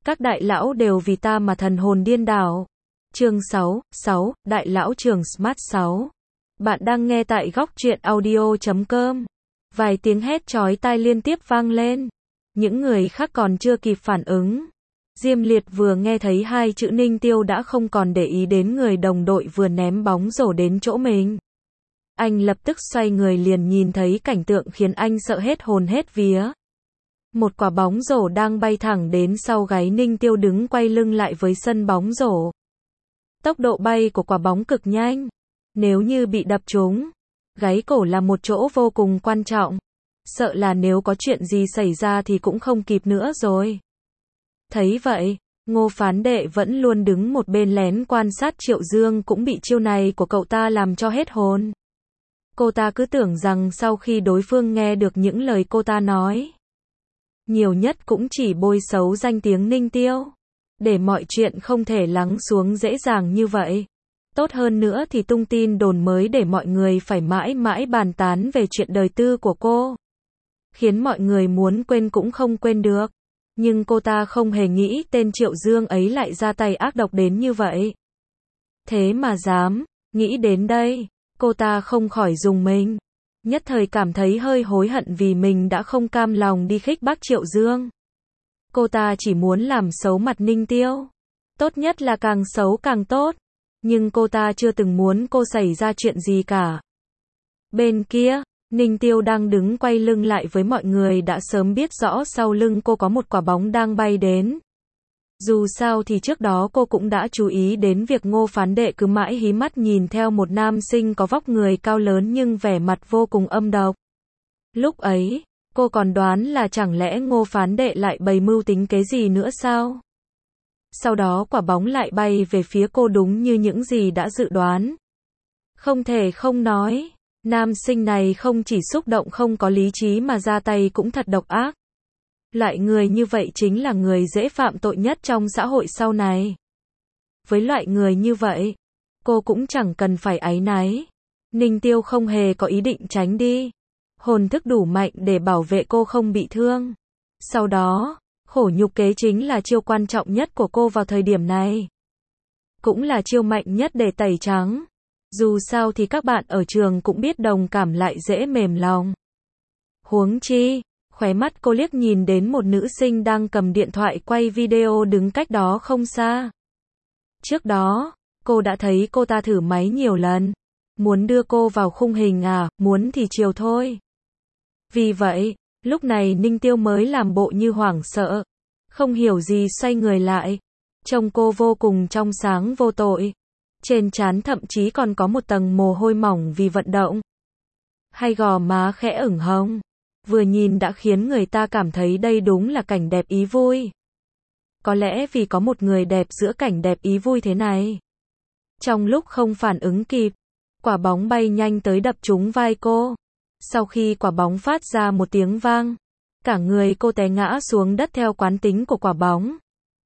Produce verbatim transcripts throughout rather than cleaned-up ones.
Các đại lão đều vì ta mà thần hồn điên đảo. Chương sáu, sáu, Đại lão trường Smart sáu. Bạn đang nghe tại góc truyện audio chấm com. Vài tiếng hét chói tai liên tiếp vang lên. Những người khác còn chưa kịp phản ứng. Diêm Liệt vừa nghe thấy hai chữ Ninh Tiêu đã không còn để ý đến người đồng đội vừa ném bóng rổ đến chỗ mình. Anh lập tức xoay người liền nhìn thấy cảnh tượng khiến anh sợ hết hồn hết vía. Một quả bóng rổ đang bay thẳng đến sau gáy Ninh Tiêu đứng quay lưng lại với sân bóng rổ. Tốc độ bay của quả bóng cực nhanh. Nếu như bị đập trúng, gáy cổ là một chỗ vô cùng quan trọng. Sợ là nếu có chuyện gì xảy ra thì cũng không kịp nữa rồi. Thấy vậy, Ngô Phán Đệ vẫn luôn đứng một bên lén quan sát Triệu Dương cũng bị chiêu này của cậu ta làm cho hết hồn. Cô ta cứ tưởng rằng sau khi đối phương nghe được những lời cô ta nói, nhiều nhất cũng chỉ bôi xấu danh tiếng Ninh Tiêu. Để mọi chuyện không thể lắng xuống dễ dàng như vậy. Tốt hơn nữa thì tung tin đồn mới để mọi người phải mãi mãi bàn tán về chuyện đời tư của cô. Khiến mọi người muốn quên cũng không quên được. Nhưng cô ta không hề nghĩ tên Triệu Dương ấy lại ra tay ác độc đến như vậy. Thế mà dám, nghĩ đến đây, cô ta không khỏi rùng mình. Nhất thời cảm thấy hơi hối hận vì mình đã không cam lòng đi khích bác Triệu Dương. Cô ta chỉ muốn làm xấu mặt Ninh Tiêu. Tốt nhất là càng xấu càng tốt. Nhưng cô ta chưa từng muốn cô xảy ra chuyện gì cả. Bên kia, Ninh Tiêu đang đứng quay lưng lại với mọi người đã sớm biết rõ sau lưng cô có một quả bóng đang bay đến. Dù sao thì trước đó cô cũng đã chú ý đến việc Ngô Phán Đệ cứ mãi hí mắt nhìn theo một nam sinh có vóc người cao lớn nhưng vẻ mặt vô cùng âm độc. Lúc ấy, cô còn đoán là chẳng lẽ Ngô Phán Đệ lại bày mưu tính kế gì nữa sao? Sau đó quả bóng lại bay về phía cô đúng như những gì đã dự đoán. Không thể không nói, nam sinh này không chỉ xúc động không có lý trí mà ra tay cũng thật độc ác. Loại người như vậy chính là người dễ phạm tội nhất trong xã hội sau này. Với loại người như vậy, cô cũng chẳng cần phải áy náy. Ninh Tiêu không hề có ý định tránh đi. Hồn thức đủ mạnh để bảo vệ cô không bị thương. Sau đó, khổ nhục kế chính là chiêu quan trọng nhất của cô vào thời điểm này. Cũng là chiêu mạnh nhất để tẩy trắng. Dù sao thì các bạn ở trường cũng biết đồng cảm lại dễ mềm lòng. Huống chi, khóe mắt cô liếc nhìn đến một nữ sinh đang cầm điện thoại quay video đứng cách đó không xa. Trước đó, cô đã thấy cô ta thử máy nhiều lần. Muốn đưa cô vào khung hình à, muốn thì chiều thôi. Vì vậy, lúc này Ninh Tiêu mới làm bộ như hoảng sợ. Không hiểu gì xoay người lại. Trông cô vô cùng trong sáng vô tội. Trên trán thậm chí còn có một tầng mồ hôi mỏng vì vận động. Hai gò má khẽ ửng hồng. Vừa nhìn đã khiến người ta cảm thấy đây đúng là cảnh đẹp ý vui. Có lẽ vì có một người đẹp giữa cảnh đẹp ý vui thế này. Trong lúc không phản ứng kịp, quả bóng bay nhanh tới đập trúng vai cô. Sau khi quả bóng phát ra một tiếng vang, cả người cô té ngã xuống đất theo quán tính của quả bóng.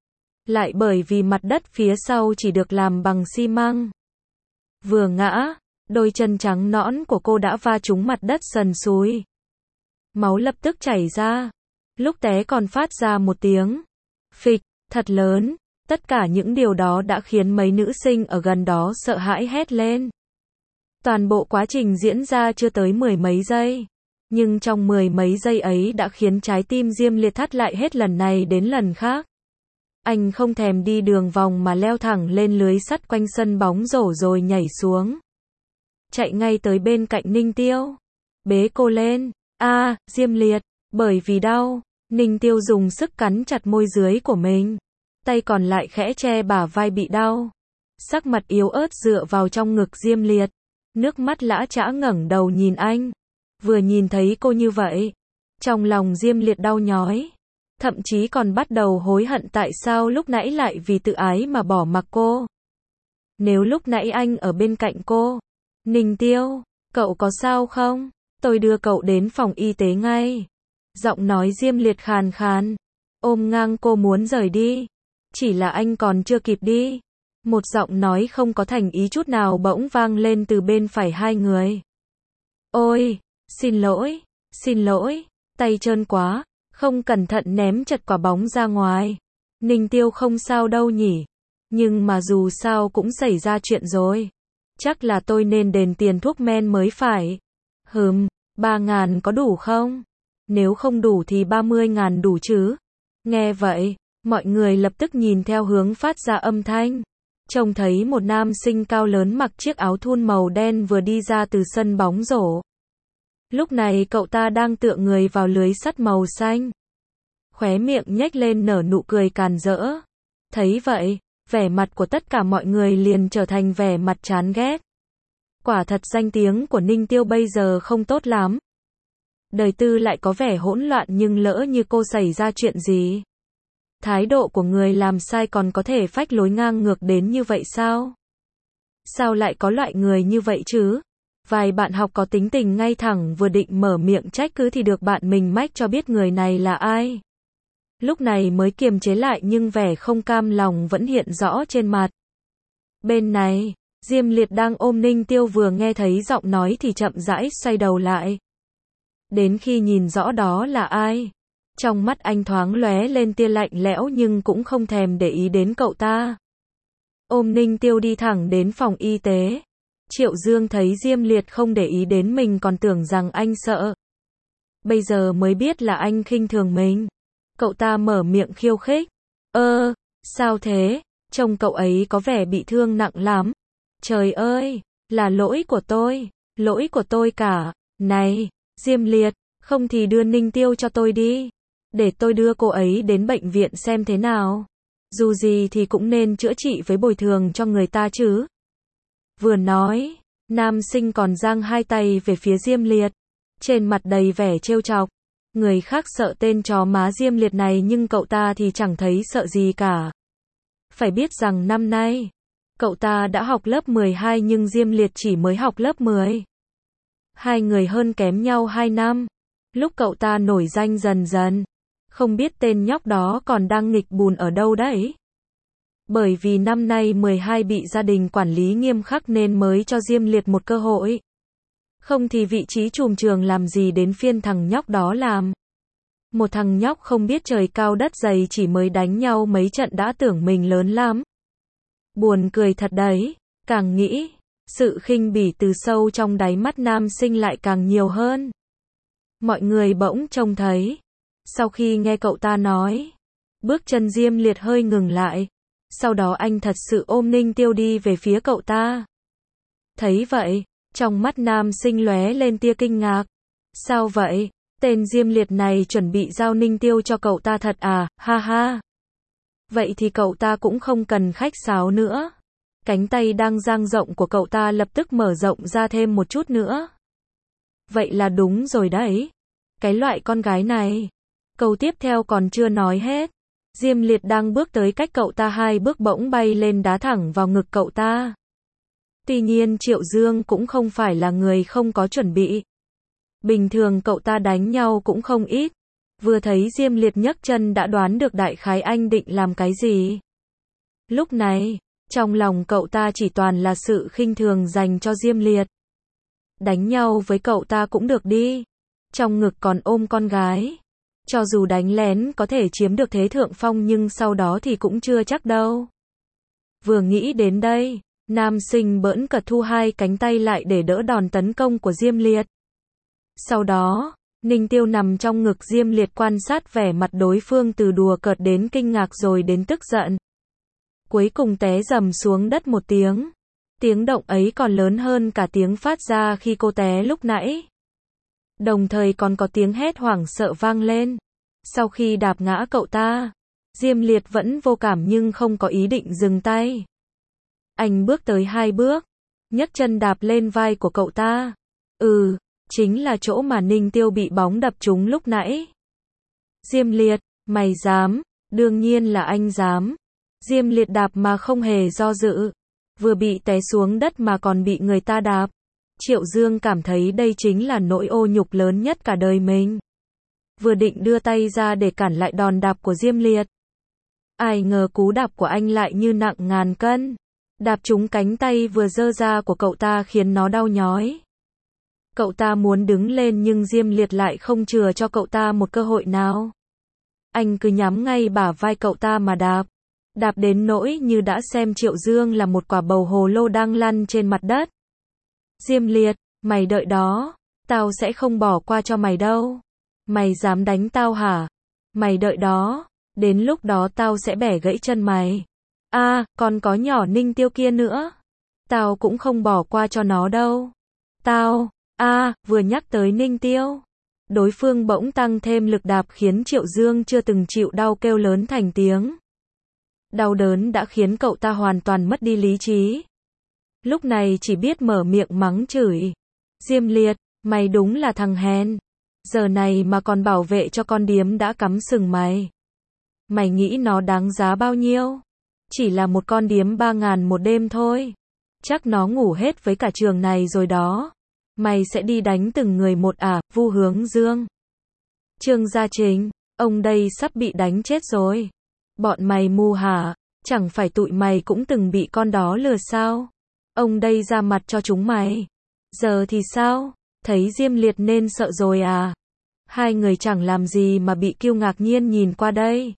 Lại bởi vì mặt đất phía sau chỉ được làm bằng xi măng. Vừa ngã, đôi chân trắng nõn của cô đã va trúng mặt đất sần sùi. Máu lập tức chảy ra. Lúc té còn phát ra một tiếng phịch thật lớn. Tất cả những điều đó đã khiến mấy nữ sinh ở gần đó sợ hãi hét lên. Toàn bộ quá trình diễn ra chưa tới mười mấy giây. Nhưng trong mười mấy giây ấy đã khiến trái tim Diêm Liệt thắt lại hết lần này đến lần khác. Anh không thèm đi đường vòng mà leo thẳng lên lưới sắt quanh sân bóng rổ rồi nhảy xuống. Chạy ngay tới bên cạnh Ninh Tiêu. Bế cô lên. A, à, Diêm Liệt. Bởi vì đau, Ninh Tiêu dùng sức cắn chặt môi dưới của mình. Tay còn lại khẽ che bả vai bị đau. Sắc mặt yếu ớt dựa vào trong ngực Diêm Liệt. Nước mắt lã chã ngẩng đầu nhìn anh. Vừa nhìn thấy cô như vậy, trong lòng Diêm Liệt đau nhói. Thậm chí còn bắt đầu hối hận tại sao lúc nãy lại vì tự ái mà bỏ mặc cô. Nếu lúc nãy anh ở bên cạnh cô. Ninh Tiêu, cậu có sao không? Tôi đưa cậu đến phòng y tế ngay. Giọng nói Diêm Liệt khàn khàn. Ôm ngang cô muốn rời đi. Chỉ là anh còn chưa kịp đi. Một giọng nói không có thành ý chút nào bỗng vang lên từ bên phải hai người. Ôi, xin lỗi, xin lỗi, tay trơn quá, không cẩn thận ném chật quả bóng ra ngoài. Ninh Tiêu không sao đâu nhỉ. Nhưng mà dù sao cũng xảy ra chuyện rồi. Chắc là tôi nên đền tiền thuốc men mới phải. Hừm, ba ngàn có đủ không? Nếu không đủ thì ba mươi ngàn đủ chứ? Nghe vậy, mọi người lập tức nhìn theo hướng phát ra âm thanh. Trông thấy một nam sinh cao lớn mặc chiếc áo thun màu đen vừa đi ra từ sân bóng rổ. Lúc này cậu ta đang tựa người vào lưới sắt màu xanh. Khóe miệng nhếch lên nở nụ cười càn rỡ. Thấy vậy, vẻ mặt của tất cả mọi người liền trở thành vẻ mặt chán ghét. Quả thật danh tiếng của Ninh Tiêu bây giờ không tốt lắm. Đời tư lại có vẻ hỗn loạn nhưng lỡ như cô xảy ra chuyện gì? Thái độ của người làm sai còn có thể phách lối ngang ngược đến như vậy sao? Sao lại có loại người như vậy chứ? Vài bạn học có tính tình ngay thẳng vừa định mở miệng trách cứ thì được bạn mình mách cho biết người này là ai. Lúc này mới kiềm chế lại nhưng vẻ không cam lòng vẫn hiện rõ trên mặt. Bên này, Diêm Liệt đang ôm Ninh Tiêu vừa nghe thấy giọng nói thì chậm rãi xoay đầu lại. Đến khi nhìn rõ đó là ai, trong mắt anh thoáng lóe lên tia lạnh lẽo nhưng cũng không thèm để ý đến cậu ta. Ôm Ninh Tiêu đi thẳng đến phòng y tế. Triệu Dương thấy Diêm Liệt không để ý đến mình còn tưởng rằng anh sợ. Bây giờ mới biết là anh khinh thường mình. Cậu ta mở miệng khiêu khích. Ơ, sao thế? Trông cậu ấy có vẻ bị thương nặng lắm. Trời ơi, là lỗi của tôi, lỗi của tôi cả. Này, Diêm Liệt, không thì đưa Ninh Tiêu cho tôi đi. Để tôi đưa cô ấy đến bệnh viện xem thế nào. Dù gì thì cũng nên chữa trị với bồi thường cho người ta chứ. Vừa nói, nam sinh còn giang hai tay về phía Diêm Liệt. Trên mặt đầy vẻ trêu chọc. Người khác sợ tên chó má Diêm Liệt này nhưng cậu ta thì chẳng thấy sợ gì cả. Phải biết rằng năm nay, cậu ta đã học lớp mười hai nhưng Diêm Liệt chỉ mới học lớp mười. Hai người hơn kém nhau hai năm. Lúc cậu ta nổi danh dần dần, không biết tên nhóc đó còn đang nghịch bùn ở đâu đấy. Bởi vì năm nay mười hai bị gia đình quản lý nghiêm khắc nên mới cho Diêm Liệt một cơ hội. Không thì vị trí trùm trường làm gì đến phiên thằng nhóc đó làm. Một thằng nhóc không biết trời cao đất dày chỉ mới đánh nhau mấy trận đã tưởng mình lớn lắm. Buồn cười thật đấy, càng nghĩ, sự khinh bỉ từ sâu trong đáy mắt nam sinh lại càng nhiều hơn. Mọi người bỗng trông thấy. Sau khi nghe cậu ta nói, bước chân Diêm Liệt hơi ngừng lại. Sau đó anh thật sự ôm Ninh Tiêu đi về phía cậu ta. Thấy vậy, trong mắt nam sinh lóe lên tia kinh ngạc. Sao vậy? Tên Diêm Liệt này chuẩn bị giao Ninh Tiêu cho cậu ta thật à? Ha ha. Vậy thì cậu ta cũng không cần khách sáo nữa. Cánh tay đang dang rộng của cậu ta lập tức mở rộng ra thêm một chút nữa. Vậy là đúng rồi đấy. Cái loại con gái này. Câu tiếp theo còn chưa nói hết. Diêm Liệt đang bước tới cách cậu ta hai bước bỗng bay lên đá thẳng vào ngực cậu ta. Tuy nhiên Triệu Dương cũng không phải là người không có chuẩn bị. Bình thường cậu ta đánh nhau cũng không ít. Vừa thấy Diêm Liệt nhấc chân đã đoán được đại khái anh định làm cái gì. Lúc này, trong lòng cậu ta chỉ toàn là sự khinh thường dành cho Diêm Liệt. Đánh nhau với cậu ta cũng được đi. Trong ngực còn ôm con gái. Cho dù đánh lén có thể chiếm được thế thượng phong nhưng sau đó thì cũng chưa chắc đâu. Vừa nghĩ đến đây, nam sinh bỡn cợt thu hai cánh tay lại để đỡ đòn tấn công của Diêm Liệt. Sau đó, Ninh Tiêu nằm trong ngực Diêm Liệt quan sát vẻ mặt đối phương từ đùa cợt đến kinh ngạc rồi đến tức giận. Cuối cùng té rầm xuống đất một tiếng. Tiếng động ấy còn lớn hơn cả tiếng phát ra khi cô té lúc nãy. Đồng thời còn có tiếng hét hoảng sợ vang lên. Sau khi đạp ngã cậu ta, Diêm Liệt vẫn vô cảm nhưng không có ý định dừng tay. Anh bước tới hai bước, nhấc chân đạp lên vai của cậu ta. Ừ, chính là chỗ mà Ninh Tiêu bị bóng đập trúng lúc nãy. Diêm Liệt, mày dám? Đương nhiên là anh dám. Diêm Liệt đạp mà không hề do dự. Vừa bị té xuống đất mà còn bị người ta đạp. Triệu Dương cảm thấy đây chính là nỗi ô nhục lớn nhất cả đời mình. Vừa định đưa tay ra để cản lại đòn đạp của Diêm Liệt. Ai ngờ cú đạp của anh lại như nặng ngàn cân. Đạp trúng cánh tay vừa giơ ra của cậu ta khiến nó đau nhói. Cậu ta muốn đứng lên nhưng Diêm Liệt lại không chừa cho cậu ta một cơ hội nào. anh cứ nhắm ngay bả vai cậu ta mà đạp. Đạp đến nỗi như đã xem Triệu Dương là một quả bầu hồ lô đang lăn trên mặt đất. Diêm Liệt, mày đợi đó, tao sẽ không bỏ qua cho mày đâu. Mày dám đánh tao hả? Mày đợi đó, đến lúc đó tao sẽ bẻ gãy chân mày. A, à, còn có nhỏ Ninh Tiêu kia nữa. Tao cũng không bỏ qua cho nó đâu. Tao, a, à, vừa nhắc tới Ninh Tiêu. Đối phương bỗng tăng thêm lực đạp khiến Triệu Dương chưa từng chịu đau kêu lớn thành tiếng. Đau đớn đã khiến cậu ta hoàn toàn mất đi lý trí. Lúc này chỉ biết mở miệng mắng chửi. Diêm Liệt, mày đúng là thằng hèn. Giờ này mà còn bảo vệ cho con điếm đã cắm sừng mày. Mày nghĩ nó đáng giá bao nhiêu? Chỉ là một con điếm ba ngàn một đêm thôi. Chắc nó ngủ hết với cả trường này rồi đó. Mày sẽ đi đánh từng người một à, Vu Hướng Dương. Trương Gia Chính, ông đây sắp bị đánh chết rồi. Bọn mày mù hả? Chẳng phải tụi mày cũng từng bị con đó lừa sao? Ông đây ra mặt cho chúng mày. Giờ thì sao? Thấy Diêm Liệt nên sợ rồi à? Hai người chẳng làm gì mà bị Kiêu ngạc nhiên nhìn qua đây.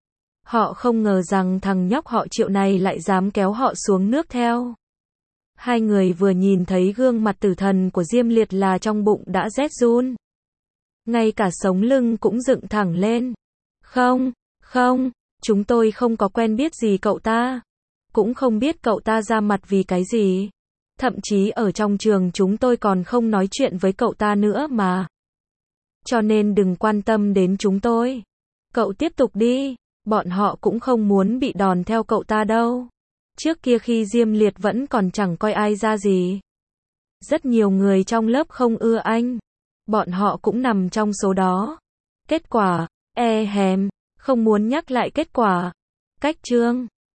Họ không ngờ rằng thằng nhóc họ Triệu này lại dám kéo họ xuống nước theo. Hai người vừa nhìn thấy gương mặt tử thần của Diêm Liệt là trong bụng đã rét run. Ngay cả sống lưng cũng dựng thẳng lên. Không, không, chúng tôi không có quen biết gì cậu ta. Cũng không biết cậu ta ra mặt vì cái gì. Thậm chí ở trong trường chúng tôi còn không nói chuyện với cậu ta nữa mà. Cho nên đừng quan tâm đến chúng tôi. Cậu tiếp tục đi, bọn họ cũng không muốn bị đòn theo cậu ta đâu. Trước kia khi Diêm Liệt vẫn còn chẳng coi ai ra gì. Rất nhiều người trong lớp không ưa anh. Bọn họ cũng nằm trong số đó. Kết quả, e hèm, không muốn nhắc lại kết quả. Cách chương